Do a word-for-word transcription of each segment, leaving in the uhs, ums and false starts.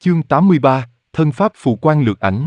Chương tám mươi ba, thân pháp phù quan lược ảnh.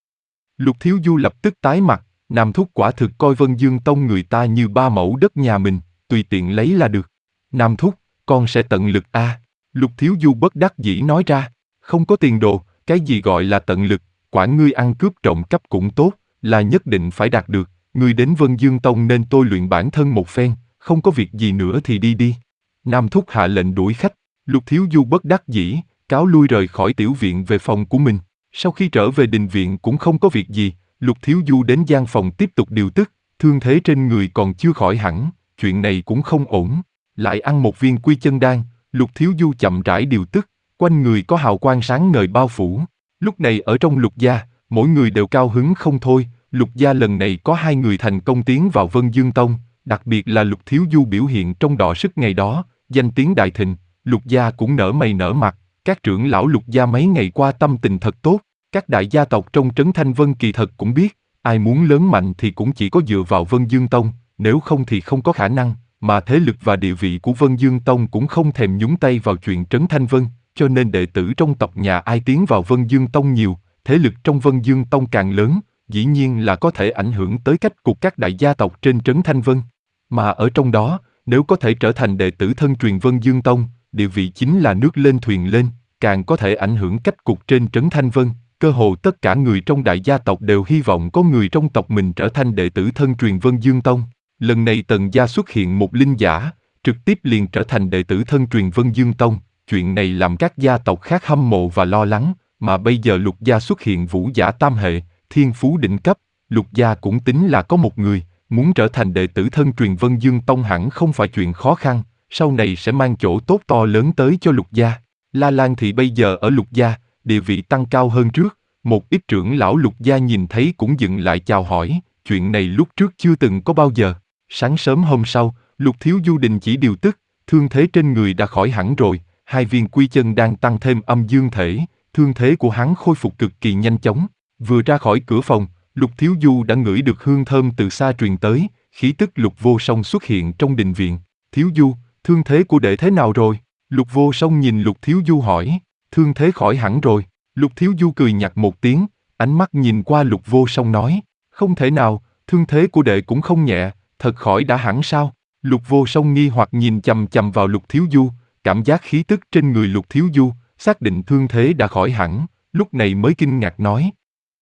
Lục Thiếu Du lập tức tái mặt, Nam Thúc quả thực coi Vân Dương Tông người ta như ba mẫu đất nhà mình, tùy tiện lấy là được. Nam Thúc, con sẽ tận lực a. À. Lục Thiếu Du bất đắc dĩ nói ra, không có tiền đồ, cái gì gọi là tận lực, quản ngươi ăn cướp trộm cắp cũng tốt, là nhất định phải đạt được, ngươi đến Vân Dương Tông nên tôi luyện bản thân một phen, không có việc gì nữa thì đi đi. Nam Thúc hạ lệnh đuổi khách, Lục Thiếu Du bất đắc dĩ, cáo lui rời khỏi tiểu viện về phòng của mình. Sau khi trở về đình viện cũng không có việc gì, Lục Thiếu Du đến gian phòng tiếp tục điều tức, thương thế trên người còn chưa khỏi hẳn, chuyện này cũng không ổn. Lại ăn một viên quy chân đan, Lục Thiếu Du chậm rãi điều tức, quanh người có hào quang sáng ngời bao phủ. Lúc này ở trong Lục gia, mỗi người đều cao hứng không thôi, Lục gia lần này có hai người thành công tiến vào Vân Dương Tông, đặc biệt là Lục Thiếu Du biểu hiện trong đọ sức ngày đó, danh tiếng đại thịnh, Lục gia cũng nở mày nở mặt. Các trưởng lão Lục gia mấy ngày qua tâm tình thật tốt, các đại gia tộc trong trấn Thanh Vân kỳ thật cũng biết, ai muốn lớn mạnh thì cũng chỉ có dựa vào Vân Dương Tông, nếu không thì không có khả năng, mà thế lực và địa vị của Vân Dương Tông cũng không thèm nhúng tay vào chuyện trấn Thanh Vân, cho nên đệ tử trong tộc nhà ai tiến vào Vân Dương Tông nhiều, thế lực trong Vân Dương Tông càng lớn, dĩ nhiên là có thể ảnh hưởng tới cách cục các đại gia tộc trên trấn Thanh Vân. Mà ở trong đó, nếu có thể trở thành đệ tử thân truyền Vân Dương Tông, địa vị chính là nước lên thuyền lên, càng có thể ảnh hưởng cách cục trên trấn Thanh Vân. Cơ hồ tất cả người trong đại gia tộc đều hy vọng có người trong tộc mình trở thành đệ tử thân truyền Vân Dương Tông. Lần này Tần gia xuất hiện một linh giả, trực tiếp liền trở thành đệ tử thân truyền Vân Dương Tông. Chuyện này làm các gia tộc khác hâm mộ và lo lắng, mà bây giờ Lục gia xuất hiện vũ giả tam hệ, thiên phú đỉnh cấp, Lục gia cũng tính là có một người, muốn trở thành đệ tử thân truyền Vân Dương Tông hẳn không phải chuyện khó khăn, sau này sẽ mang chỗ tốt to lớn tới cho Lục gia. La Lan Thị bây giờ ở Lục gia, địa vị tăng cao hơn trước, một ít trưởng lão Lục gia nhìn thấy cũng dừng lại chào hỏi, chuyện này lúc trước chưa từng có bao giờ. Sáng sớm hôm sau, Lục Thiếu Du đình chỉ điều tức, thương thế trên người đã khỏi hẳn rồi, hai viên quy chân đang tăng thêm âm dương thể, thương thế của hắn khôi phục cực kỳ nhanh chóng. Vừa ra khỏi cửa phòng, Lục Thiếu Du đã ngửi được hương thơm từ xa truyền tới, khí tức Lục Vô Song xuất hiện trong đình viện. Thiếu Du, thương thế của đệ thế nào rồi? Lục Vô Song nhìn Lục Thiếu Du hỏi, thương thế khỏi hẳn rồi. Lục Thiếu Du cười nhạt một tiếng, ánh mắt nhìn qua Lục Vô Song nói, không thể nào, thương thế của đệ cũng không nhẹ, thật khỏi đã hẳn sao? Lục Vô Song nghi hoặc nhìn chằm chằm vào Lục Thiếu Du, cảm giác khí tức trên người Lục Thiếu Du, xác định thương thế đã khỏi hẳn, lúc này mới kinh ngạc nói.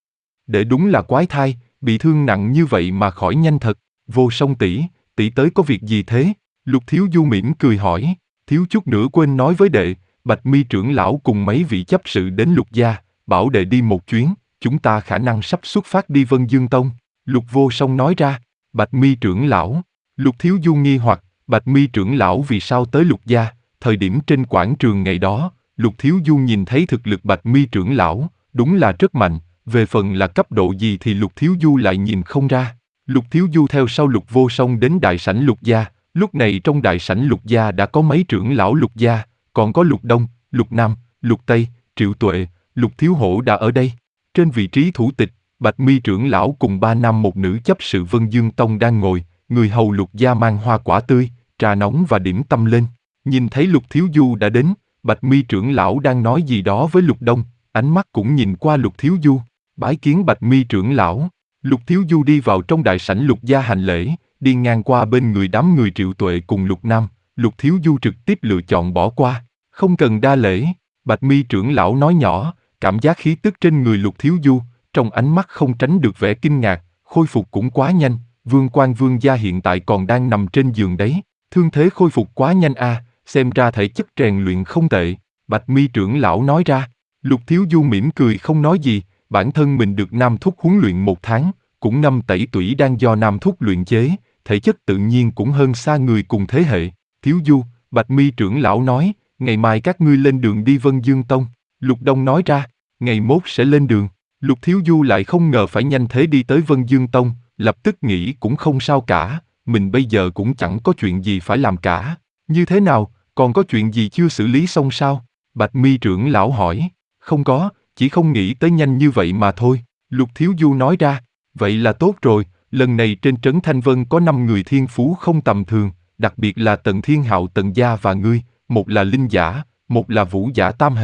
Đệ đúng là quái thai, bị thương nặng như vậy mà khỏi nhanh thật. Vô Song tỷ, tỷ tới có việc gì thế? Lục Thiếu Du mỉm cười hỏi, thiếu chút nữa quên nói với đệ, Bạch Mi trưởng lão cùng mấy vị chấp sự đến Lục gia, bảo đệ đi một chuyến, chúng ta khả năng sắp xuất phát đi Vân Dương Tông. Lục Vô Song nói ra, Bạch Mi trưởng lão. Lục Thiếu Du nghi hoặc, Bạch Mi trưởng lão vì sao tới Lục gia? Thời điểm trên quảng trường ngày đó, Lục Thiếu Du nhìn thấy thực lực Bạch Mi trưởng lão, đúng là rất mạnh, về phần là cấp độ gì thì Lục Thiếu Du lại nhìn không ra. Lục Thiếu Du theo sau Lục Vô Song đến đại sảnh Lục gia, lúc này trong đại sảnh Lục gia đã có mấy trưởng lão Lục gia, còn có Lục Đông, Lục Nam, Lục Tây, Triệu Tuệ, Lục Thiếu Hổ đã ở đây. Trên vị trí thủ tịch, Bạch Mi trưởng lão cùng ba nam một nữ chấp sự Vân Dương Tông đang ngồi, người hầu Lục gia mang hoa quả tươi, trà nóng và điểm tâm lên. Nhìn thấy Lục Thiếu Du đã đến, Bạch Mi trưởng lão đang nói gì đó với Lục Đông, ánh mắt cũng nhìn qua Lục Thiếu Du, bái kiến Bạch Mi trưởng lão. Lục Thiếu Du đi vào trong đại sảnh Lục gia hành lễ, đi ngang qua bên người đám người Triệu Tuệ cùng Lục Nam, Lục Thiếu Du trực tiếp lựa chọn bỏ qua, không cần đa lễ. Bạch Mi trưởng lão nói nhỏ, cảm giác khí tức trên người Lục Thiếu Du, trong ánh mắt không tránh được vẻ kinh ngạc, khôi phục cũng quá nhanh, Vương Quan Vương gia hiện tại còn đang nằm trên giường đấy, thương thế khôi phục quá nhanh a, à, xem ra thể chất rèn luyện không tệ. Bạch Mi trưởng lão nói ra. Lục Thiếu Du mỉm cười không nói gì, bản thân mình được Nam Thúc huấn luyện một tháng, cũng năm tẩy tủy đang do Nam Thúc luyện chế, thể chất tự nhiên cũng hơn xa người cùng thế hệ. Thiếu Du, Bạch Mi trưởng lão nói, ngày mai các ngươi lên đường đi Vân Dương Tông. Lục Đông nói ra, ngày mốt sẽ lên đường. Lục Thiếu Du lại không ngờ phải nhanh thế đi tới Vân Dương Tông, lập tức nghĩ cũng không sao cả, mình bây giờ cũng chẳng có chuyện gì phải làm cả. Như thế nào, còn có chuyện gì chưa xử lý xong sao? Bạch Mi trưởng lão hỏi. Không có, chỉ không nghĩ tới nhanh như vậy mà thôi. Lục Thiếu Du nói ra, vậy là tốt rồi, lần này trên trấn Thanh Vân có năm người thiên phú không tầm thường, đặc biệt là Tần Thiên Hạo Tần gia và ngươi, một là linh giả, một là vũ giả tam hệ,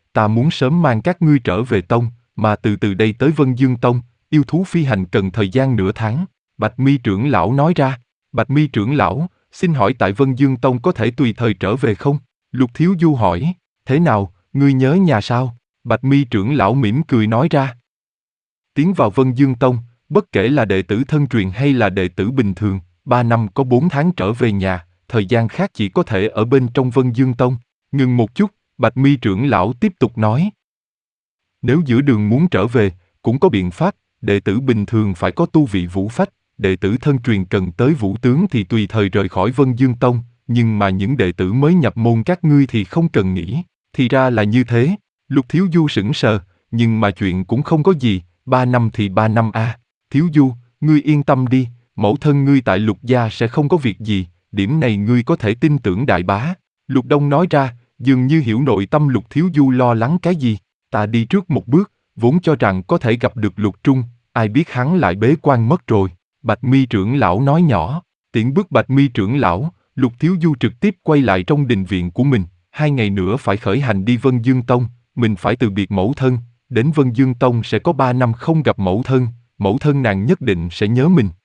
ta muốn sớm mang các ngươi trở về tông, mà từ từ đây tới Vân Dương Tông, yêu thú phi hành cần thời gian nửa tháng. Bạch Mi trưởng lão nói ra. Bạch Mi trưởng lão, xin hỏi tại Vân Dương Tông có thể tùy thời trở về không? Lục Thiếu Du hỏi. Thế nào, ngươi nhớ nhà sao? Bạch Mi trưởng lão mỉm cười nói ra. Tiến vào Vân Dương Tông, bất kể là đệ tử thân truyền hay là đệ tử bình thường, ba năm có bốn tháng trở về nhà, thời gian khác chỉ có thể ở bên trong Vân Dương Tông. Ngừng một chút, Bạch Mi trưởng lão tiếp tục nói. Nếu giữa đường muốn trở về, cũng có biện pháp, đệ tử bình thường phải có tu vị vũ phách, đệ tử thân truyền cần tới vũ tướng thì tùy thời rời khỏi Vân Dương Tông, nhưng mà những đệ tử mới nhập môn các ngươi thì không cần nghĩ. Thì ra là như thế. Lục Thiếu Du sững sờ, nhưng mà chuyện cũng không có gì, ba năm thì ba năm a. À. Thiếu Du, ngươi yên tâm đi, mẫu thân ngươi tại Lục gia sẽ không có việc gì, điểm này ngươi có thể tin tưởng đại bá. Lục Đông nói ra, dường như hiểu nội tâm Lục Thiếu Du lo lắng cái gì. Ta đi trước một bước, vốn cho rằng có thể gặp được Lục Trung, ai biết hắn lại bế quan mất rồi. Bạch Mi trưởng lão nói nhỏ. Tiễn bước Bạch Mi trưởng lão, Lục Thiếu Du trực tiếp quay lại trong đình viện của mình. Hai ngày nữa phải khởi hành đi Vân Dương Tông, mình phải từ biệt mẫu thân. Đến Vân Dương Tông sẽ có ba năm không gặp mẫu thân, mẫu thân nàng nhất định sẽ nhớ mình.